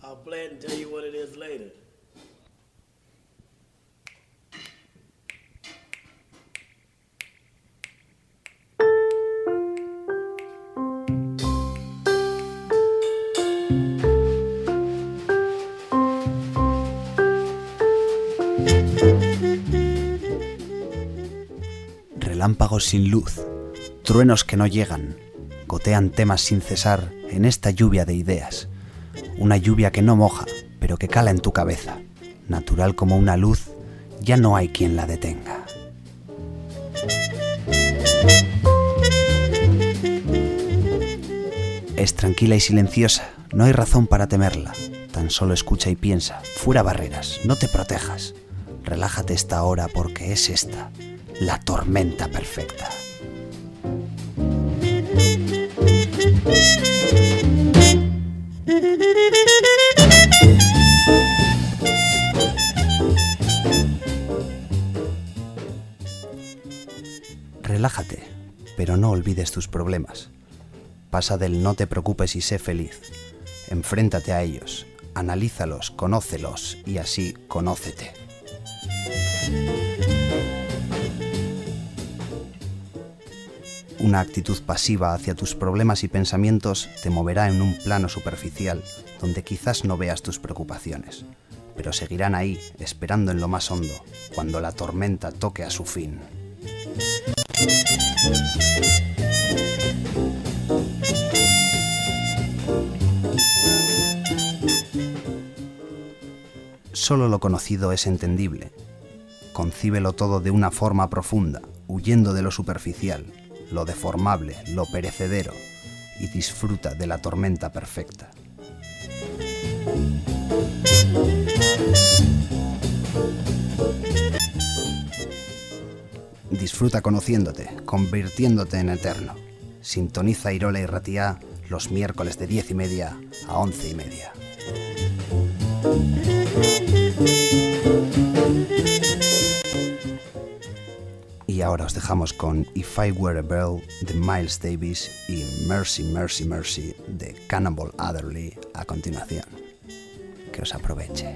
I'll play it and tell you what it is later. Relámpagos sin luz, truenos que no llegan, gotean temas sin cesar en esta lluvia de ideas. Una lluvia que no moja, pero que cala en tu cabeza. Natural como una luz, ya no hay quien la detenga. Es tranquila y silenciosa, no hay razón para temerla. Tan solo escucha y piensa, fuera barreras, no te protejas. Relájate esta hora porque es esta, la tormenta perfecta. Relájate, pero no olvides tus problemas. Pasa del no te preocupes y sé feliz. Enfréntate a ellos, analízalos, conócelos y así conócete. Una actitud pasiva hacia tus problemas y pensamientos te moverá en un plano superficial donde quizás no veas tus preocupaciones, pero seguirán ahí, esperando en lo más hondo, cuando la tormenta toque a su fin. Solo lo conocido es entendible. Concíbelo todo de una forma profunda, huyendo de lo superficial, lo deformable, lo perecedero, y disfruta de la tormenta perfecta. Disfruta conociéndote, convirtiéndote en eterno. Sintoniza Irola y Ratia los miércoles de 10:30 a 11:30. Y ahora os dejamos con If I Were a Girl de Miles Davis y Mercy, Mercy, Mercy de Cannonball Adderley a continuación. Que os aproveche.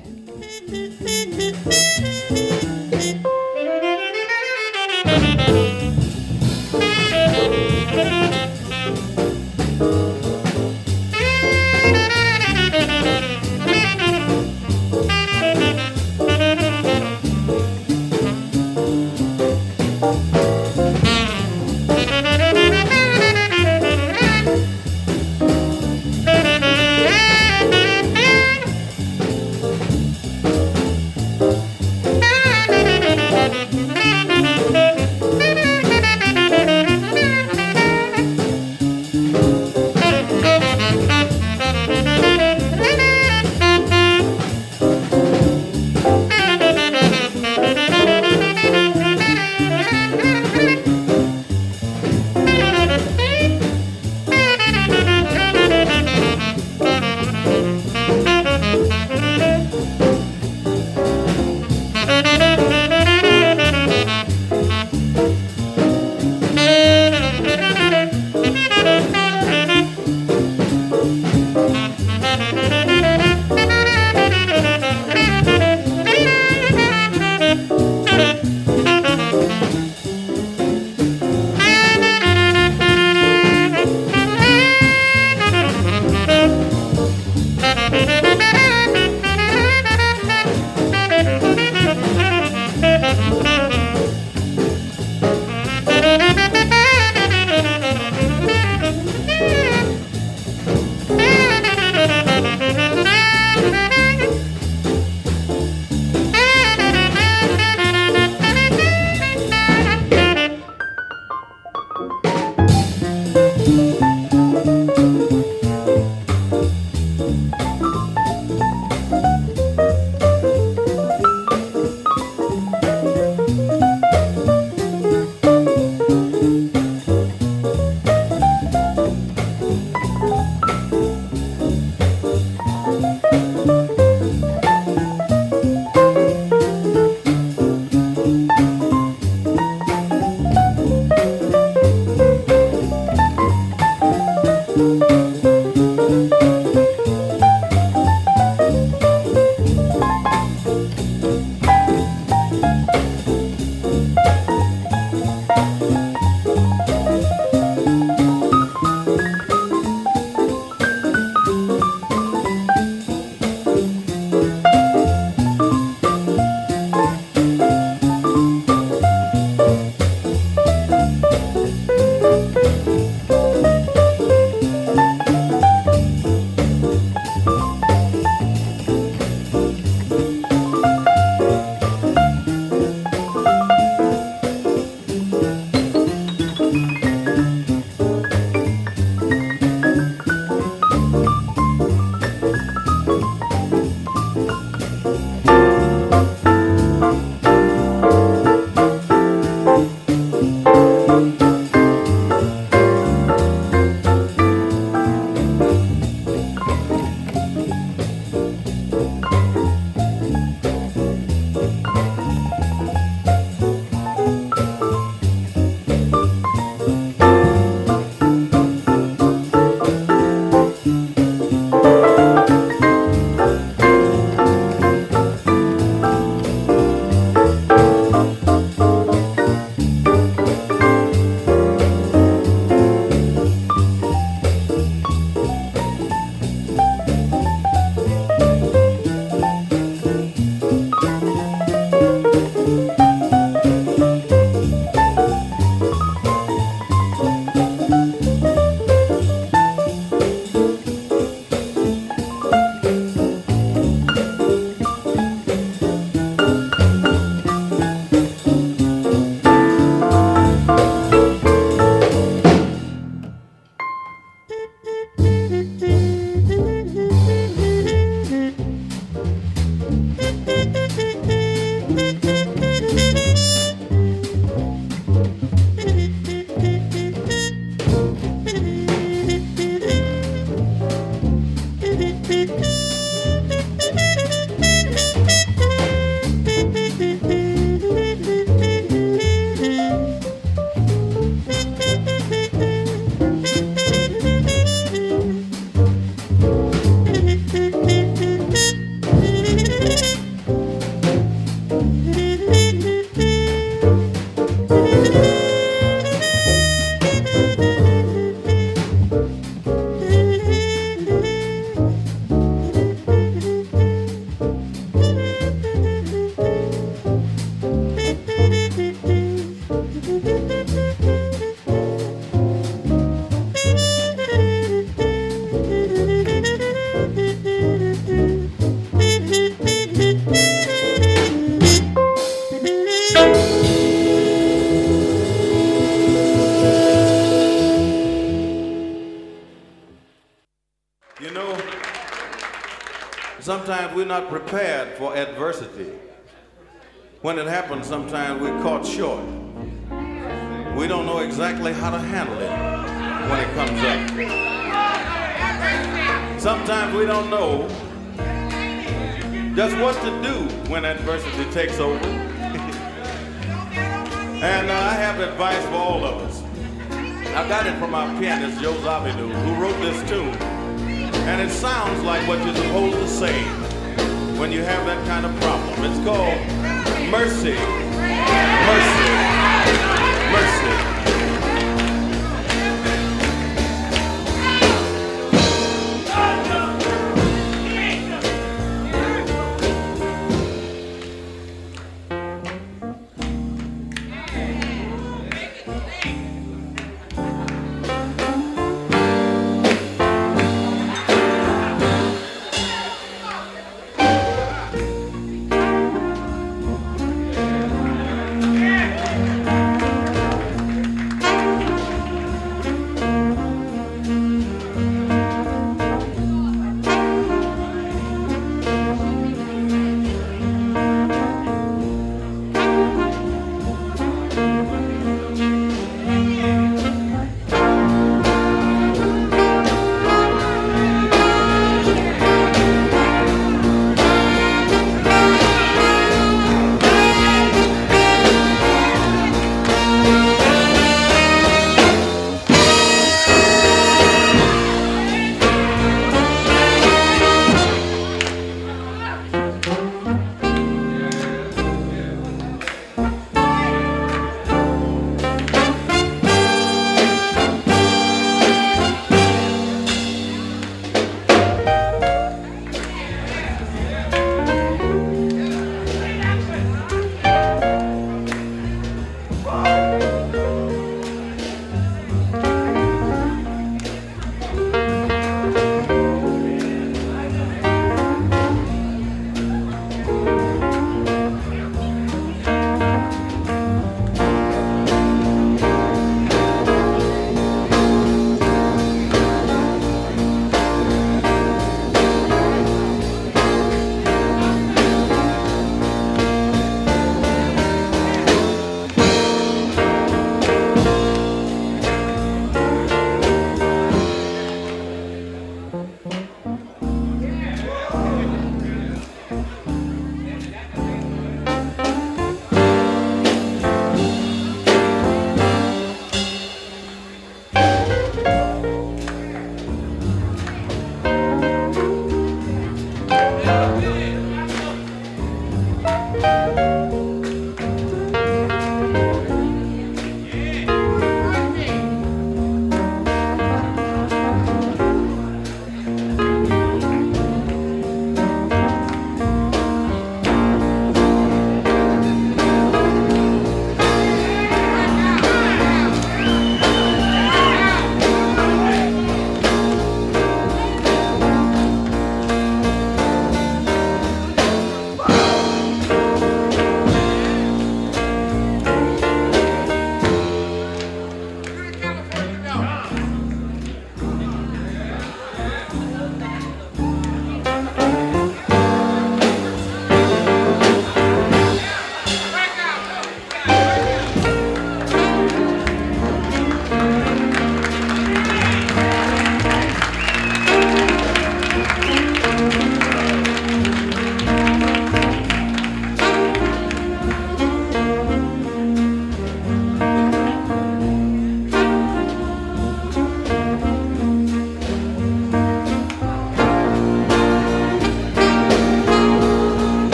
You know, sometimes we're not prepared for adversity. When it happens, sometimes we're caught short. We don't know exactly how to handle it when it comes up. Sometimes we don't know just what to do when adversity takes over. And I have advice for all of us. I got it from our pianist, Joe Zawinul, who wrote this tune. And it sounds like what you're supposed to say when you have that kind of problem. It's called Mercy, Mercy, Mercy.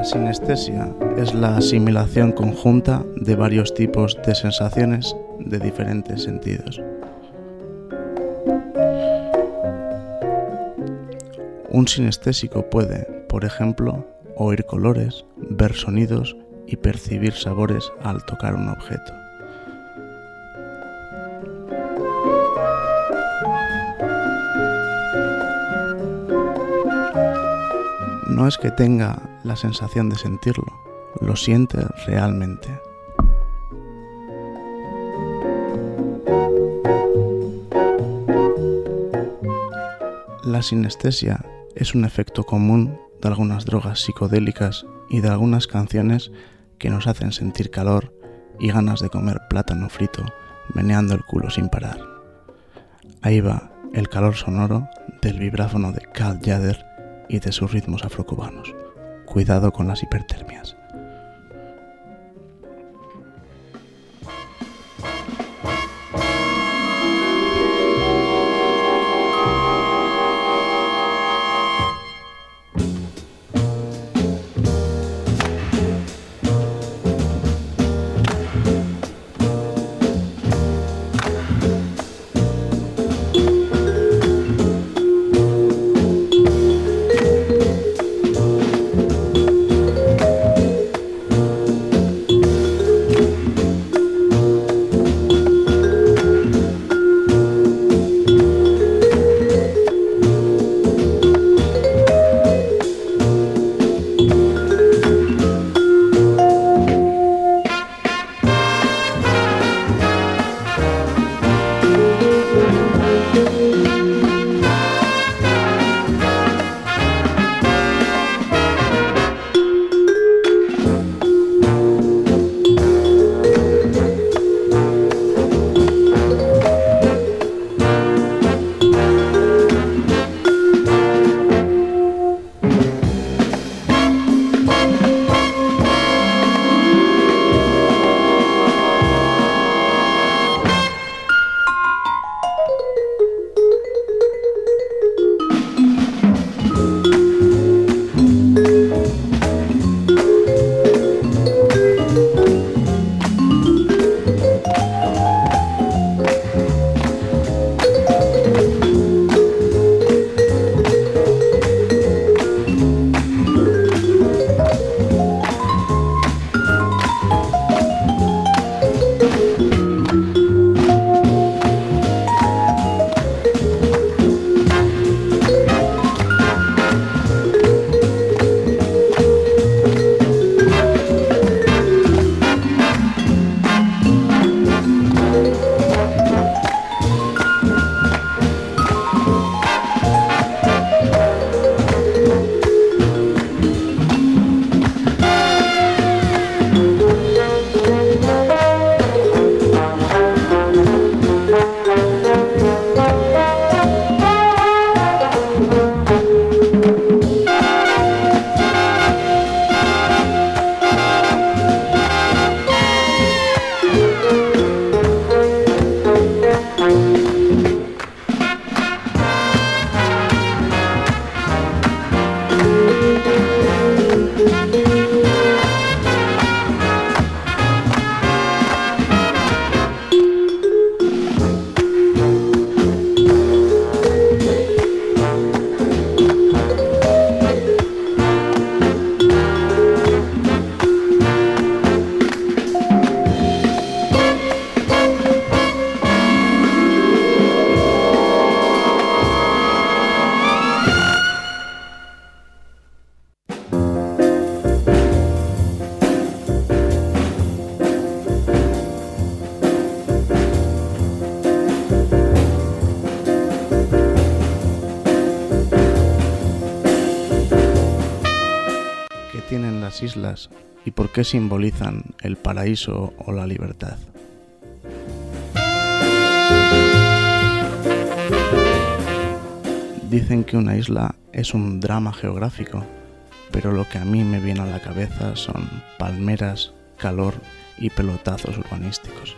sinestesia es la asimilación conjunta de varios tipos de sensaciones de diferentes sentidos. Un sinestésico puede, por ejemplo, oír colores, ver sonidos y percibir sabores al tocar un objeto. No es que tenga la sensación de sentirlo, lo siente realmente. La sinestesia es un efecto común de algunas drogas psicodélicas y de algunas canciones que nos hacen sentir calor y ganas de comer plátano frito meneando el culo sin parar. Ahí va el calor sonoro del vibráfono de Cal Tjader y de sus ritmos afrocubanos. Cuidado con las hipertermias. Tienen las islas y por qué simbolizan el paraíso o la libertad. Dicen que una isla es un drama geográfico, pero lo que a mí me viene a la cabeza son palmeras, calor y pelotazos urbanísticos.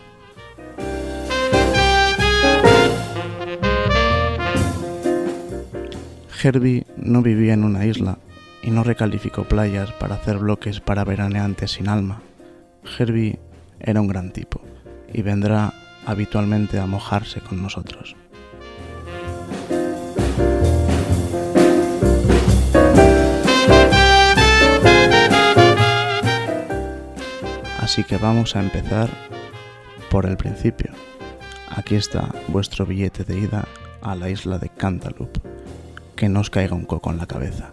Herbie no vivía en una isla, y no recalificó playas para hacer bloques para veraneantes sin alma. Herbie era un gran tipo y vendrá habitualmente a mojarse con nosotros. Así que vamos a empezar por el principio. Aquí está vuestro billete de ida a la isla de Cantaloupe. Que no os caiga un coco en la cabeza.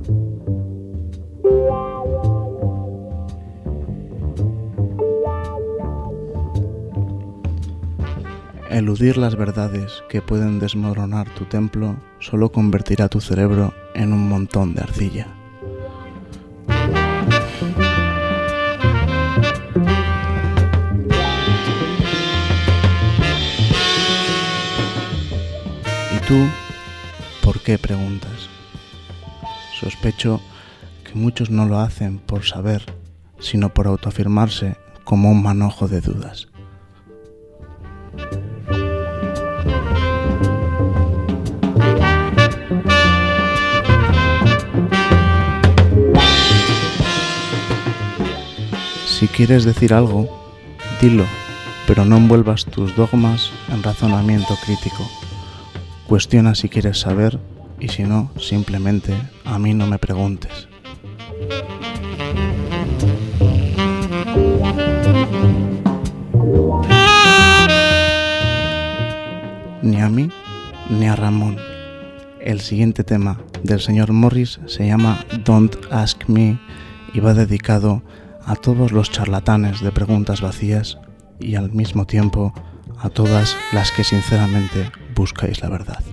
Eludir las verdades que pueden desmoronar tu templo solo convertirá tu cerebro en un montón de arcilla. ¿Y tú, por qué preguntas? Sospecho que muchos no lo hacen por saber, sino por autoafirmarse como un manojo de dudas. Si quieres decir algo, dilo, pero no envuelvas tus dogmas en razonamiento crítico. Cuestiona si quieres saber y si no, simplemente a mí no me preguntes. Ni a mí ni a Ramón. El siguiente tema del señor Morris se llama Don't Ask Me y va dedicado a todos los charlatanes de preguntas vacías y al mismo tiempo a todas las que sinceramente buscáis la verdad.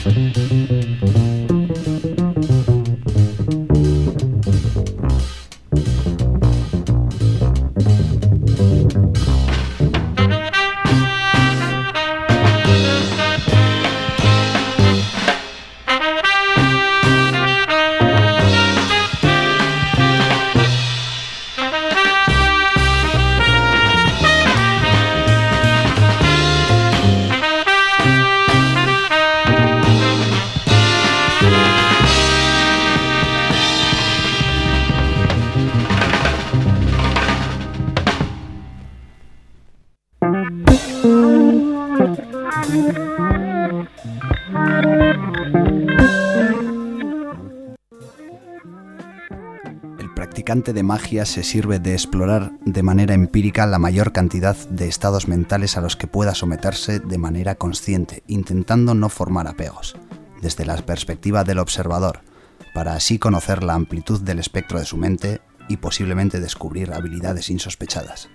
De magia se sirve de explorar de manera empírica la mayor cantidad de estados mentales a los que pueda someterse de manera consciente, intentando no formar apegos, desde la perspectiva del observador, para así conocer la amplitud del espectro de su mente y posiblemente descubrir habilidades insospechadas.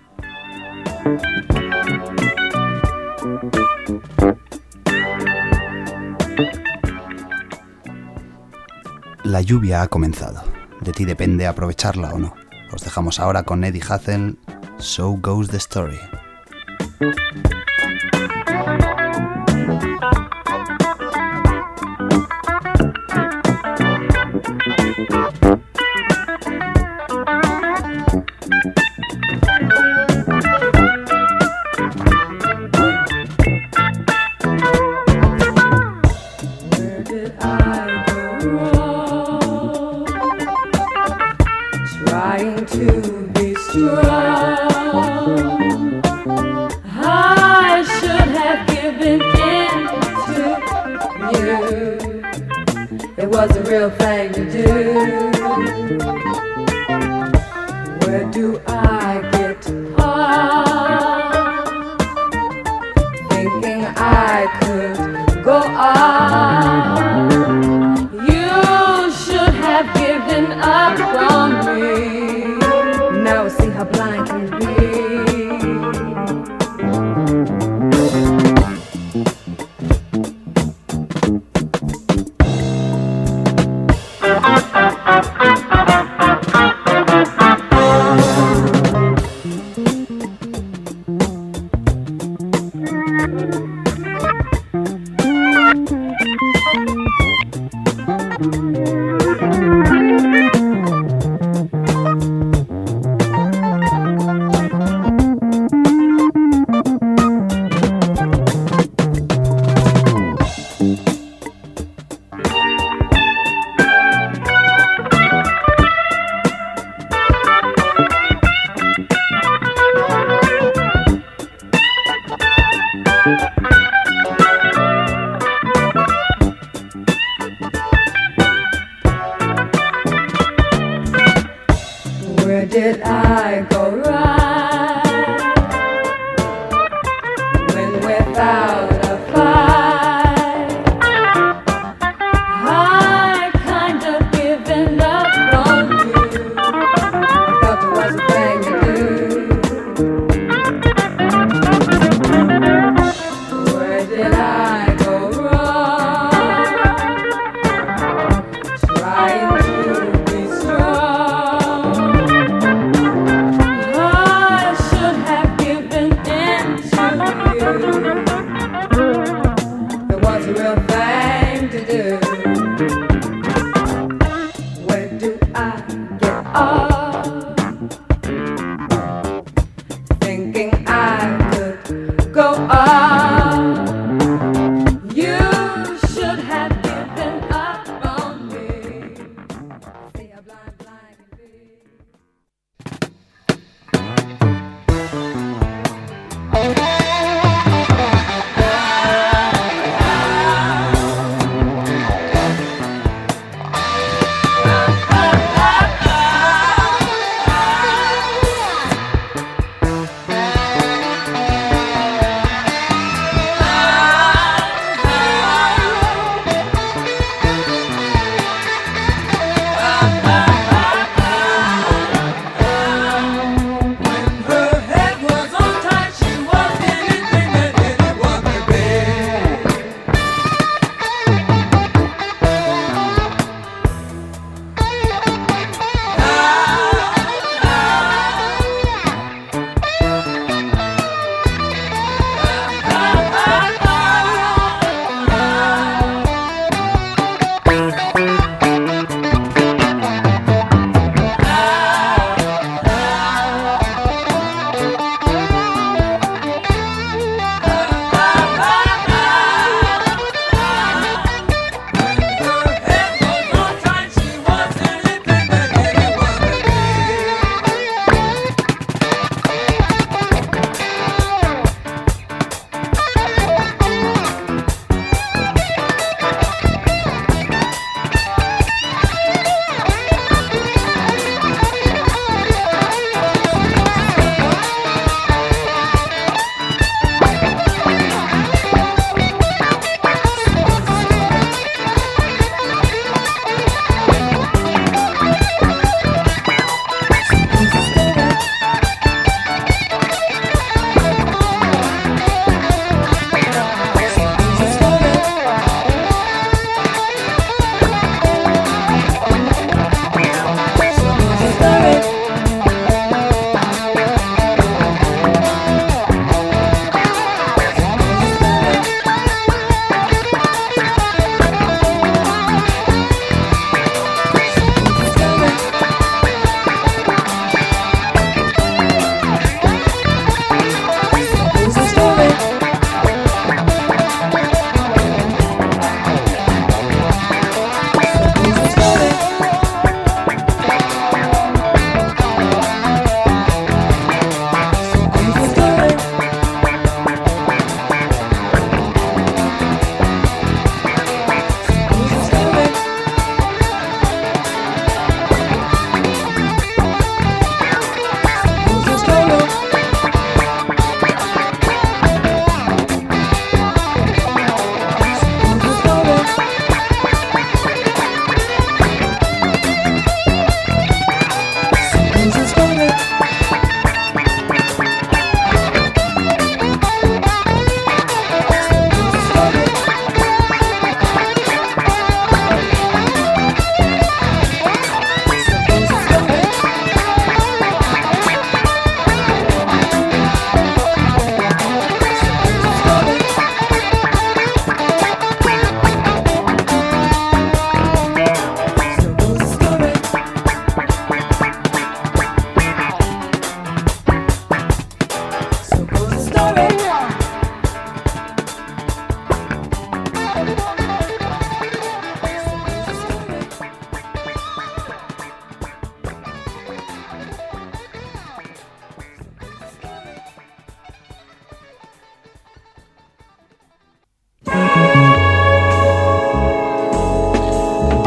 La lluvia ha comenzado. De ti depende aprovecharla o no. Os dejamos ahora con Eddie Hazel, So Goes the Story.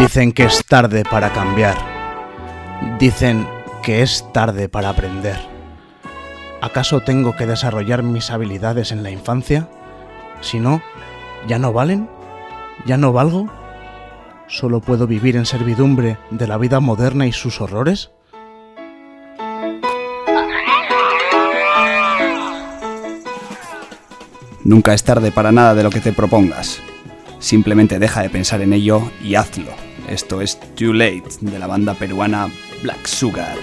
Dicen que es tarde para cambiar. Dicen que es tarde para aprender. ¿Acaso tengo que desarrollar mis habilidades en la infancia? Si no, ¿ya no valen? ¿Ya no valgo? ¿Solo puedo vivir en servidumbre de la vida moderna y sus horrores? Nunca es tarde para nada de lo que te propongas. Simplemente deja de pensar en ello y hazlo. Esto es Too Late, de la banda peruana Black Sugar.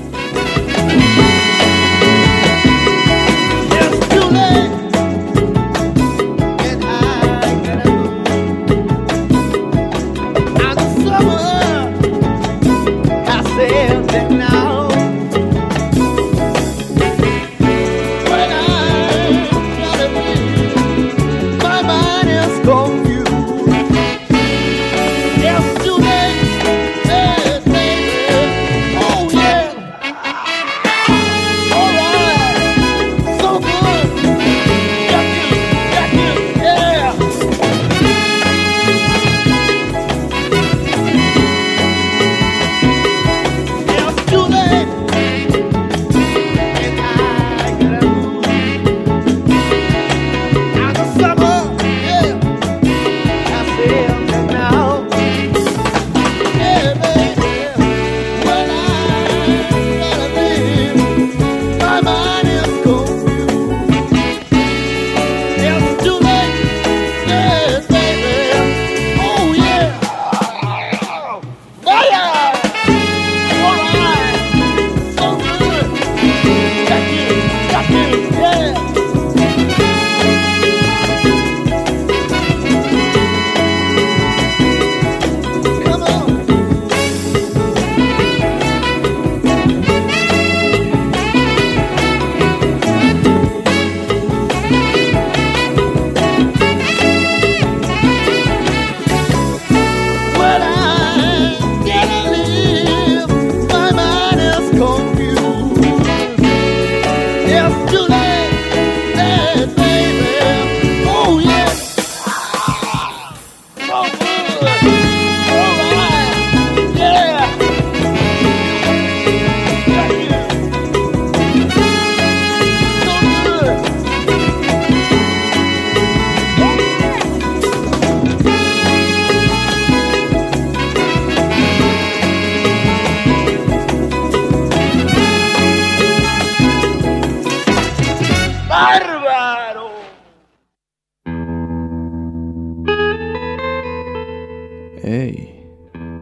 Hey,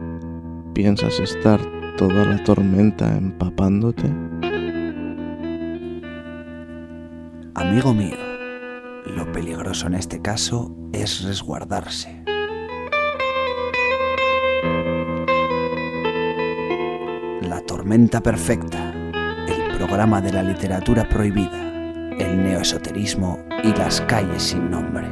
¿piensas estar toda la tormenta empapándote? Amigo mío, lo peligroso en este caso es resguardarse. La tormenta perfecta, el programa de la literatura prohibida, el neoesoterismo y las calles sin nombre.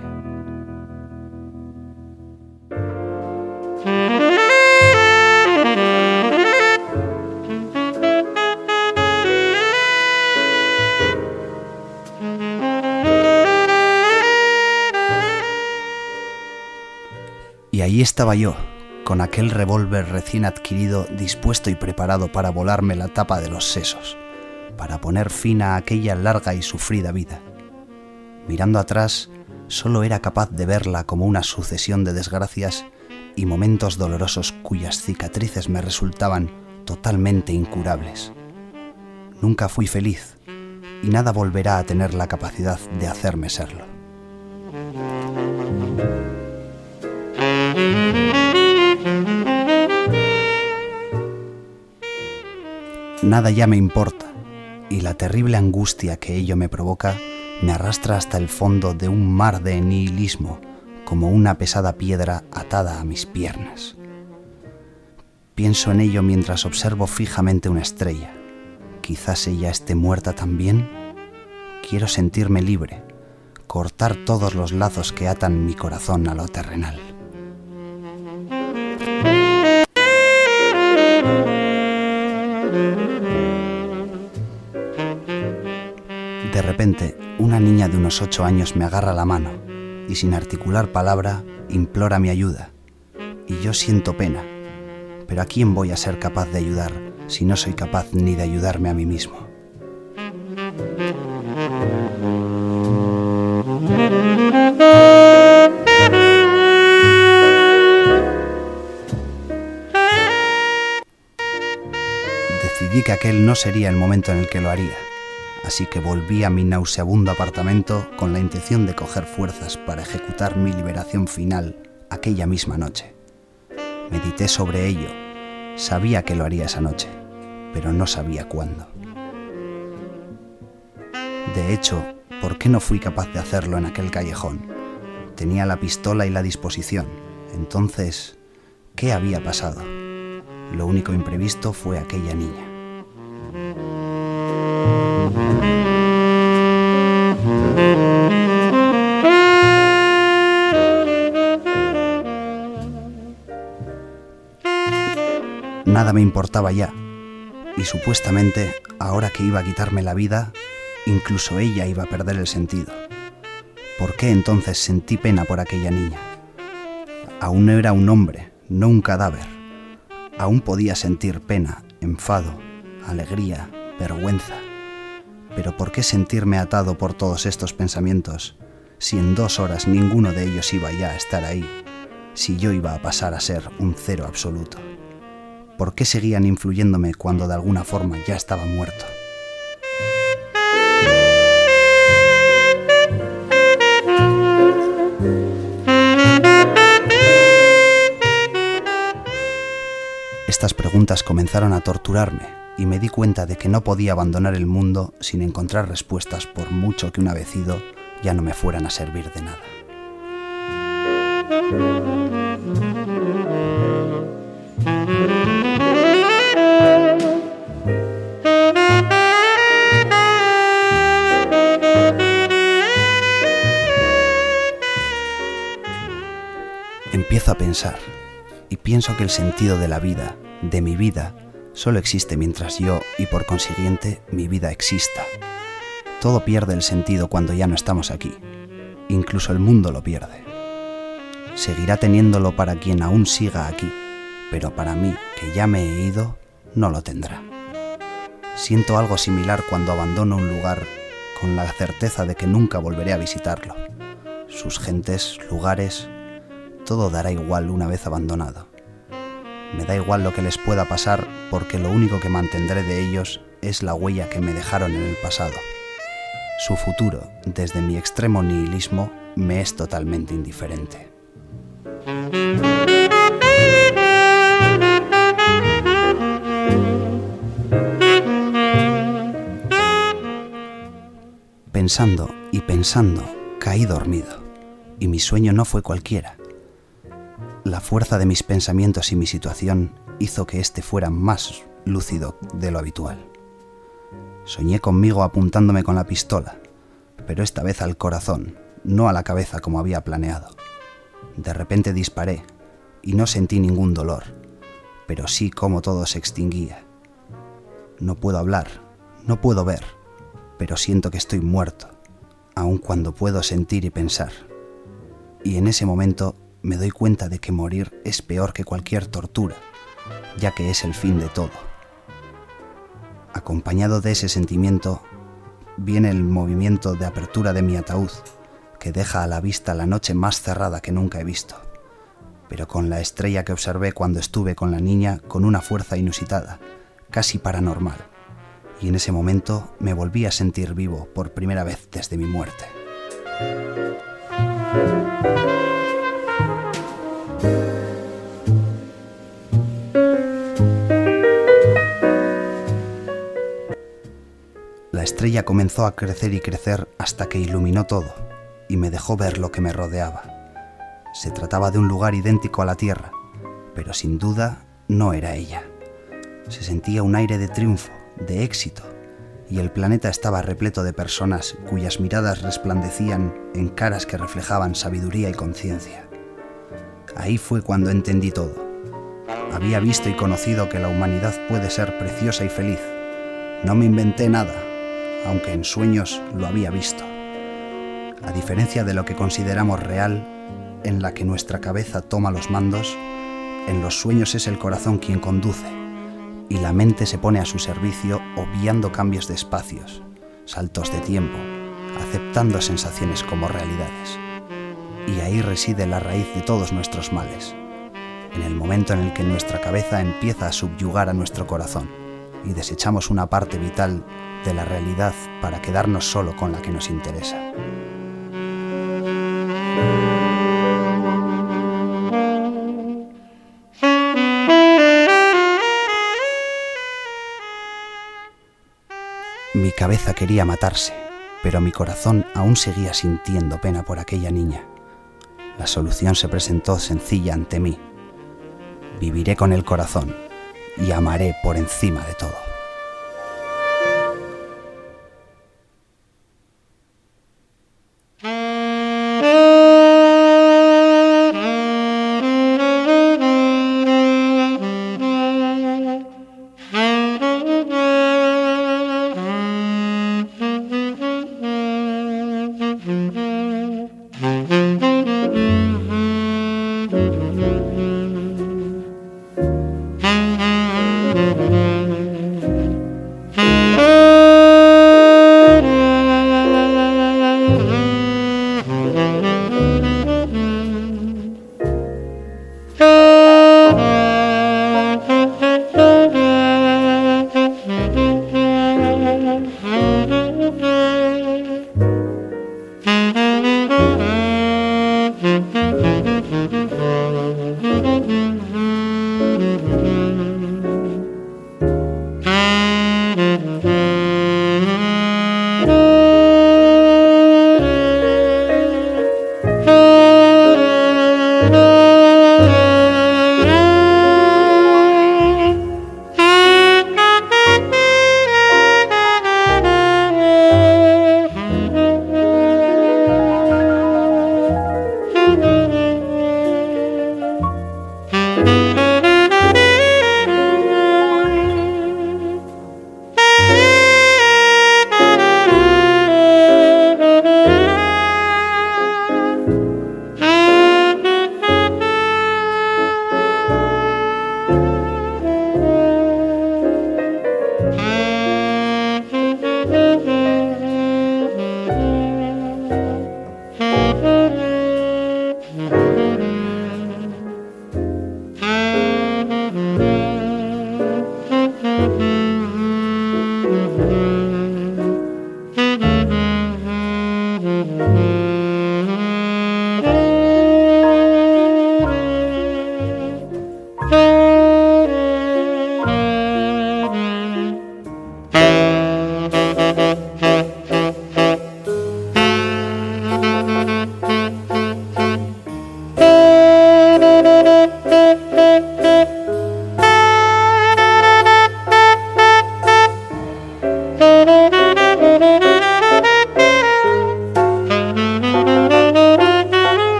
Y ahí estaba yo, con aquel revólver recién adquirido, dispuesto y preparado para volarme la tapa de los sesos, para poner fin a aquella larga y sufrida vida. Mirando atrás, solo era capaz de verla como una sucesión de desgracias y momentos dolorosos cuyas cicatrices me resultaban totalmente incurables. Nunca fui feliz, y nada volverá a tener la capacidad de hacerme serlo. Nada ya me importa, y la terrible angustia que ello me provoca me arrastra hasta el fondo de un mar de nihilismo, como una pesada piedra atada a mis piernas. Pienso en ello mientras observo fijamente una estrella. Quizás ella esté muerta también. Quiero sentirme libre, cortar todos los lazos que atan mi corazón a lo terrenal. De repente, una niña de unos 8 años me agarra la mano y sin articular palabra implora mi ayuda. Y yo siento pena, Pero ¿a quién voy a ser capaz de ayudar si no soy capaz ni de ayudarme a mí mismo? Decidí que aquel no sería el momento en el que lo haría, así que volví a mi nauseabundo apartamento con la intención de coger fuerzas para ejecutar mi liberación final aquella misma noche. Medité sobre ello. Sabía que lo haría esa noche, pero no sabía cuándo. De hecho, ¿por qué no fui capaz de hacerlo en aquel callejón? Tenía la pistola y la disposición. Entonces, ¿qué había pasado? Lo único imprevisto fue aquella niña. Nada me importaba ya, y supuestamente, ahora que iba a quitarme la vida, incluso ella iba a perder el sentido. ¿Por qué entonces sentí pena por aquella niña? Aún era un hombre, no un cadáver. Aún podía sentir pena, enfado, alegría, vergüenza. Pero ¿por qué sentirme atado por todos estos pensamientos si en 2 horas ninguno de ellos iba ya a estar ahí, si yo iba a pasar a ser un cero absoluto? ¿Por qué seguían influyéndome cuando de alguna forma ya estaba muerto? Estas preguntas comenzaron a torturarme y me di cuenta de que no podía abandonar el mundo sin encontrar respuestas, por mucho que una vez ido ya no me fueran a servir de nada. Empiezo a pensar, y pienso que el sentido de la vida, de mi vida, solo existe mientras yo, y por consiguiente, mi vida exista. Todo pierde el sentido cuando ya no estamos aquí. Incluso el mundo lo pierde. Seguirá teniéndolo para quien aún siga aquí, pero para mí, que ya me he ido, no lo tendrá. Siento algo similar cuando abandono un lugar con la certeza de que nunca volveré a visitarlo. Sus gentes, lugares, todo dará igual una vez abandonado. Me da igual lo que les pueda pasar porque lo único que mantendré de ellos es la huella que me dejaron en el pasado. Su futuro, desde mi extremo nihilismo, me es totalmente indiferente. Pensando y pensando, caí dormido, y mi sueño no fue cualquiera. La fuerza de mis pensamientos y mi situación hizo que éste fuera más lúcido de lo habitual. Soñé conmigo apuntándome con la pistola, pero esta vez al corazón, no a la cabeza como había planeado. De repente disparé, y no sentí ningún dolor, pero sí cómo todo se extinguía. No puedo hablar, no puedo ver, pero siento que estoy muerto, aun cuando puedo sentir y pensar. Y en ese momento me doy cuenta de que morir es peor que cualquier tortura, ya que es el fin de todo. Acompañado de ese sentimiento, viene el movimiento de apertura de mi ataúd, que deja a la vista la noche más cerrada que nunca he visto, pero con la estrella que observé cuando estuve con la niña con una fuerza inusitada, casi paranormal, y en ese momento me volví a sentir vivo por primera vez desde mi muerte. La estrella comenzó a crecer y crecer hasta que iluminó todo y me dejó ver lo que me rodeaba. Se trataba de un lugar idéntico a la Tierra, pero sin duda no era ella. Se sentía un aire de triunfo, de éxito, y el planeta estaba repleto de personas cuyas miradas resplandecían en caras que reflejaban sabiduría y conciencia. Ahí fue cuando entendí todo. Había visto y conocido que la humanidad puede ser preciosa y feliz. No me inventé nada, aunque en sueños lo había visto. A diferencia de lo que consideramos real, en la que nuestra cabeza toma los mandos, En los sueños es el corazón quien conduce, y la mente se pone a su servicio obviando cambios de espacios, saltos de tiempo, aceptando sensaciones como realidades. Y ahí reside la raíz de todos nuestros males, en el momento en el que nuestra cabeza empieza a subyugar a nuestro corazón y desechamos una parte vital de la realidad para quedarnos solo con la que nos interesa. Mi cabeza quería matarse, pero mi corazón aún seguía sintiendo pena por aquella niña. La solución se presentó sencilla ante mí. Viviré con el corazón y amaré por encima de todo.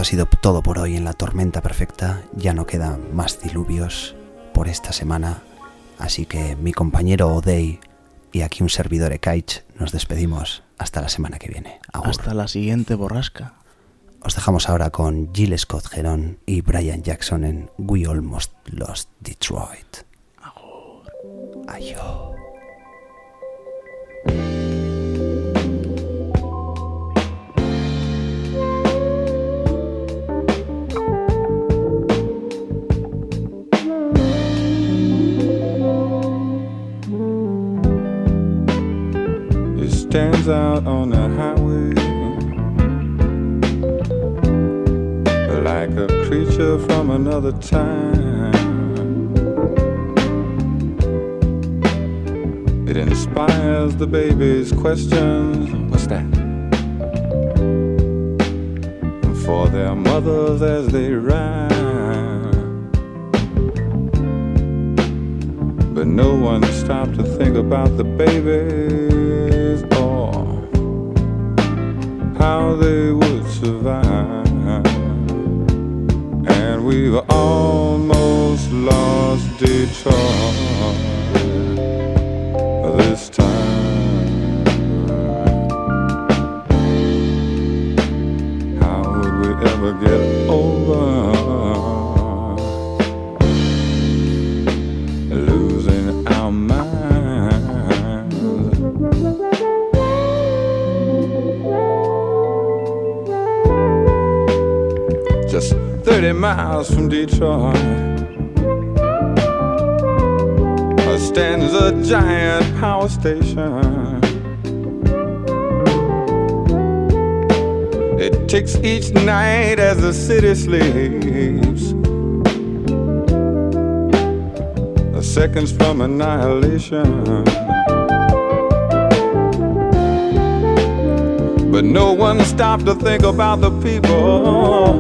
ha sido todo por hoy en La Tormenta Perfecta. Ya no quedan más diluvios por esta semana, así que mi compañero O'Day y aquí un servidor Ekaich nos despedimos hasta la semana que viene. Agur. Hasta la siguiente borrasca. Os dejamos ahora con Jill Scott-Heron y Brian Jackson en We Almost Lost Detroit. Agur. Ayo. It stands out on the highway like a creature from another time. It inspires the baby's questions. What's that? For their mothers as they rhyme. But no one stopped to think about the babies or how they would survive. And we've almost lost Detroit this time. How would we ever get over losing our minds? Just 30 miles from Detroit stands a giant power station. It ticks each night as the city sleeps. The seconds from annihilation. But no one stopped to think about the people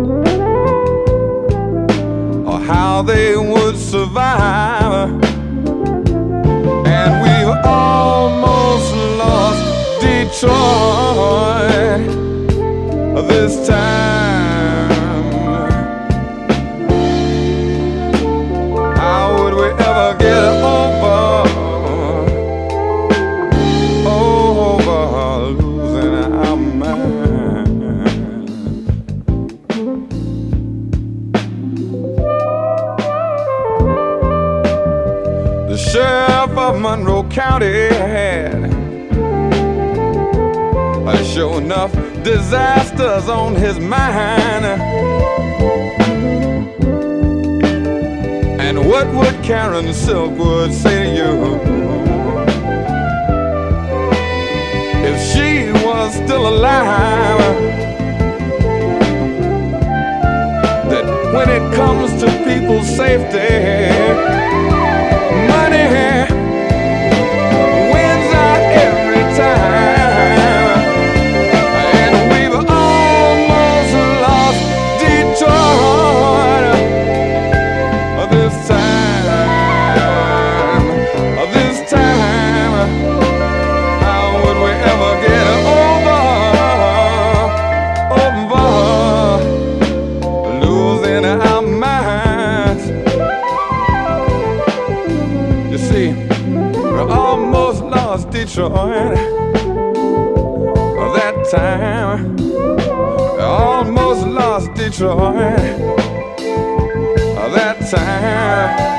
or how they would survive. And we've almost lost Detroit this time. How would we ever get over losing our mind? The sheriff of Monroe County had sure enough disasters on his mind. And what would Karen Silkwood say to you if she was still alive? That when it comes to people's safety, money wins out every time. And we've almost lost Detroit this time. This time, how would we ever get over losing our minds? You see, we almost lost Detroit that time. We almost lost Detroit that time.